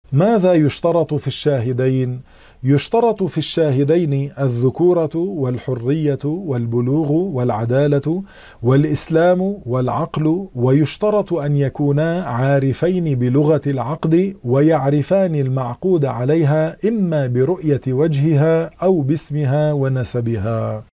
ماذا يشترط في الشاهدين؟ يشترط في الشاهدين الذكورة والحرية والبلوغ والعدالة والإسلام والعقل، ويشترط أن يكونا عارفين بلغة العقد ويعرفان المعقود عليها إما برؤية وجهها أو باسمها ونسبها.